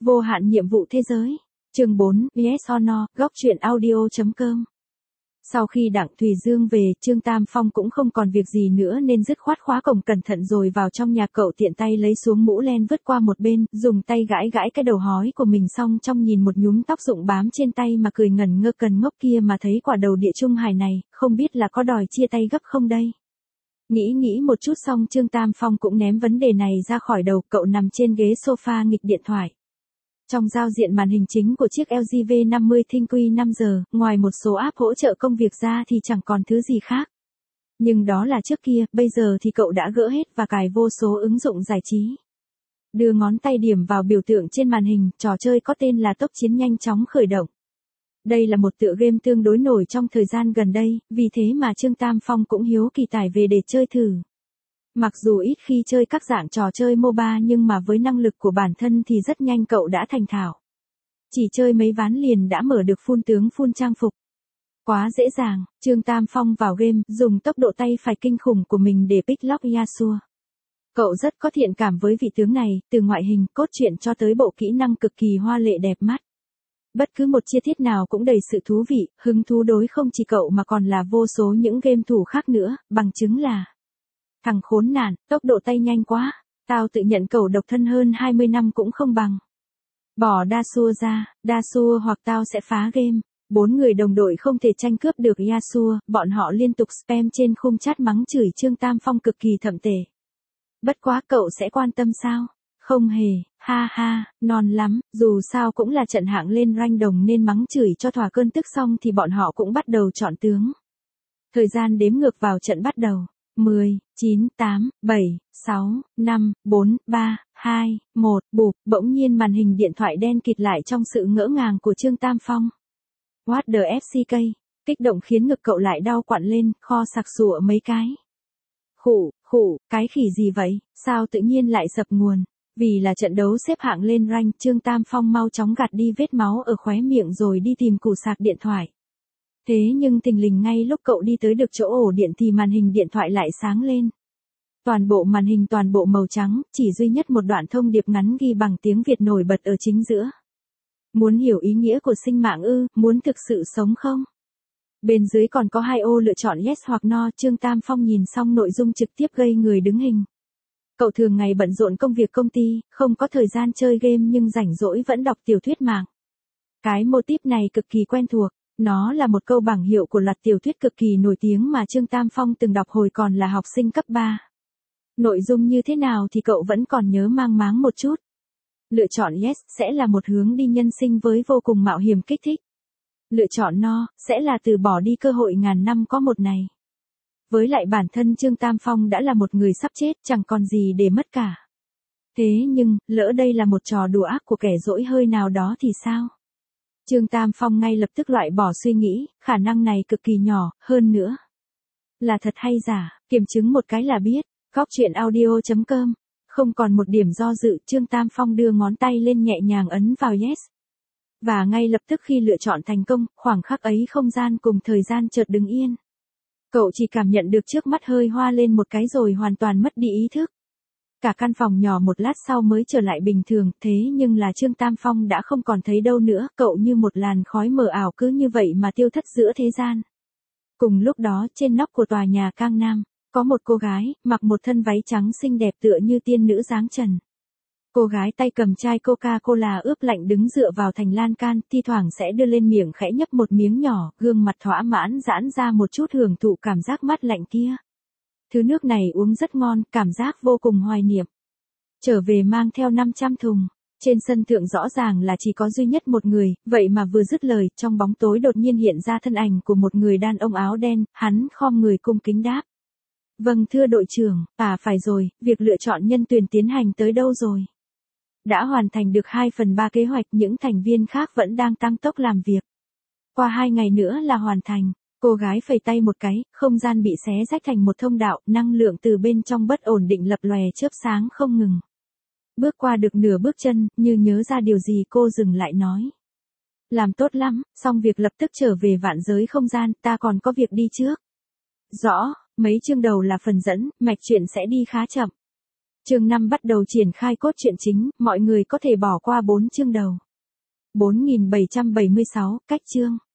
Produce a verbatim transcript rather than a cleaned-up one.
Vô hạn nhiệm vụ thế giới. Chương bốn, Yes or No, góc truyện audio chấm com. Sau khi Đặng Thùy Dương về, Trương Tam Phong cũng không còn việc gì nữa nên dứt khoát khóa cổng cẩn thận rồi vào trong nhà cậu tiện tay lấy xuống mũ len vứt qua một bên, dùng tay gãi gãi cái đầu hói của mình xong trong nhìn một nhúm tóc rụng bám trên tay mà cười ngẩn ngơ cần ngốc kia mà thấy quả đầu địa trung hải này, không biết là có đòi chia tay gấp không đây. Nghĩ nghĩ một chút xong Trương Tam Phong cũng ném vấn đề này ra khỏi đầu, cậu nằm trên ghế sofa nghịch điện thoại. Trong giao diện màn hình chính của chiếc L G V năm mươi ThinQ năm giờ, ngoài một số app hỗ trợ công việc ra thì chẳng còn thứ gì khác. Nhưng đó là trước kia, bây giờ thì cậu đã gỡ hết và cài vô số ứng dụng giải trí. Đưa ngón tay điểm vào biểu tượng trên màn hình, trò chơi có tên là Tốc Chiến nhanh chóng khởi động. Đây là một tựa game tương đối nổi trong thời gian gần đây, vì thế mà Trương Tam Phong cũng hiếu kỳ tải về để chơi thử. Mặc dù ít khi chơi các dạng trò chơi MOBA nhưng mà với năng lực của bản thân thì rất nhanh cậu đã thành thạo. Chỉ chơi mấy ván liền đã mở được phun tướng phun trang phục. Quá dễ dàng, Trương Tam Phong vào game, dùng tốc độ tay phải kinh khủng của mình để pick lock Yasuo. Cậu rất có thiện cảm với vị tướng này, từ ngoại hình, cốt truyện cho tới bộ kỹ năng cực kỳ hoa lệ đẹp mắt. Bất cứ một chi tiết nào cũng đầy sự thú vị, hứng thú đối không chỉ cậu mà còn là vô số những game thủ khác nữa, bằng chứng là thằng khốn nạn, tốc độ tay nhanh quá, tao tự nhận cậu độc thân hơn hai mươi năm cũng không bằng. Bỏ Yasuo ra, Yasuo hoặc tao sẽ phá game. Bốn người đồng đội không thể tranh cướp được Yasuo, bọn họ liên tục spam trên khung chat mắng chửi Trương Tam Phong cực kỳ thậm tệ. Bất quá cậu sẽ quan tâm sao? Không hề, ha ha, non lắm, dù sao cũng là trận hạng lên rank đồng nên mắng chửi cho thỏa cơn tức xong thì bọn họ cũng bắt đầu chọn tướng. Thời gian đếm ngược vào trận bắt đầu. mười, chín, tám, bảy, sáu, năm, bốn, ba, hai, một, bụp, bỗng nhiên màn hình điện thoại đen kịt lại trong sự ngỡ ngàng của Trương Tam Phong. What the ép xê ca, kích động khiến ngực cậu lại đau quặn lên, kho sặc sụa mấy cái. Khụ, khụ, cái khỉ gì vậy, sao tự nhiên lại sập nguồn? Vì là trận đấu xếp hạng lên rank, Trương Tam Phong mau chóng gạt đi vết máu ở khóe miệng rồi đi tìm củ sạc điện thoại. Thế nhưng thình lình ngay lúc cậu đi tới được chỗ ổ điện thì màn hình điện thoại lại sáng lên. Toàn bộ màn hình toàn bộ màu trắng, chỉ duy nhất một đoạn thông điệp ngắn ghi bằng tiếng Việt nổi bật ở chính giữa. Muốn hiểu ý nghĩa của sinh mạng ư, muốn thực sự sống không? Bên dưới còn có hai ô lựa chọn yes hoặc no. Trương Tam Phong nhìn xong nội dung trực tiếp gây người đứng hình. Cậu thường ngày bận rộn công việc công ty, không có thời gian chơi game nhưng rảnh rỗi vẫn đọc tiểu thuyết mạng. Cái mô típ này cực kỳ quen thuộc. Nó là một câu bảng hiệu của loạt tiểu thuyết cực kỳ nổi tiếng mà Trương Tam Phong từng đọc hồi còn là học sinh cấp ba. Nội dung như thế nào thì cậu vẫn còn nhớ mang máng một chút. Lựa chọn yes sẽ là một hướng đi nhân sinh với vô cùng mạo hiểm kích thích. Lựa chọn no sẽ là từ bỏ đi cơ hội ngàn năm có một này. Với lại bản thân Trương Tam Phong đã là một người sắp chết, chẳng còn gì để mất cả. Thế nhưng, lỡ đây là một trò đùa ác của kẻ dỗi hơi nào đó thì sao? Trương Tam Phong ngay lập tức loại bỏ suy nghĩ, khả năng này cực kỳ nhỏ, hơn nữa. Là thật hay giả, kiểm chứng một cái là biết. Góc truyện audio chấm com. Không còn một điểm do dự, Trương Tam Phong đưa ngón tay lên nhẹ nhàng ấn vào yes. Và ngay lập tức khi lựa chọn thành công, khoảng khắc ấy không gian cùng thời gian chợt đứng yên. Cậu chỉ cảm nhận được trước mắt hơi hoa lên một cái rồi hoàn toàn mất đi ý thức. Cả căn phòng nhỏ một lát sau mới trở lại bình thường, thế nhưng là Trương Tam Phong đã không còn thấy đâu nữa, cậu như một làn khói mờ ảo cứ như vậy mà tiêu thất giữa thế gian. Cùng lúc đó, trên nóc của tòa nhà Cang Nam, có một cô gái, mặc một thân váy trắng xinh đẹp tựa như tiên nữ dáng trần. Cô gái tay cầm chai Coca-Cola ướp lạnh đứng dựa vào thành lan can, thi thoảng sẽ đưa lên miệng khẽ nhấp một miếng nhỏ, gương mặt thỏa mãn giãn ra một chút hưởng thụ cảm giác mát lạnh kia. Thứ nước này uống rất ngon, cảm giác vô cùng hoài niệm. Trở về mang theo năm trăm thùng. Trên sân thượng rõ ràng là chỉ có duy nhất một người, vậy mà vừa dứt lời, trong bóng tối đột nhiên hiện ra thân ảnh của một người đàn ông áo đen, hắn khom người cung kính đáp. Vâng thưa đội trưởng, à phải rồi, việc lựa chọn nhân tuyển tiến hành tới đâu rồi? Đã hoàn thành được hai phần ba kế hoạch, những thành viên khác vẫn đang tăng tốc làm việc. Qua hai ngày nữa là hoàn thành. Cô gái phẩy tay một cái, không gian bị xé rách thành một thông đạo, năng lượng từ bên trong bất ổn định lập lòe chớp sáng không ngừng. Bước qua được nửa bước chân, như nhớ ra điều gì cô dừng lại nói. Làm tốt lắm, xong việc lập tức trở về vạn giới không gian, ta còn có việc đi trước. Rõ, mấy chương đầu là phần dẫn, mạch chuyện sẽ đi khá chậm. Chương năm bắt đầu triển khai cốt truyện chính, mọi người có thể bỏ qua bốn chương đầu. bốn nghìn bảy trăm bảy mươi sáu, cách chương.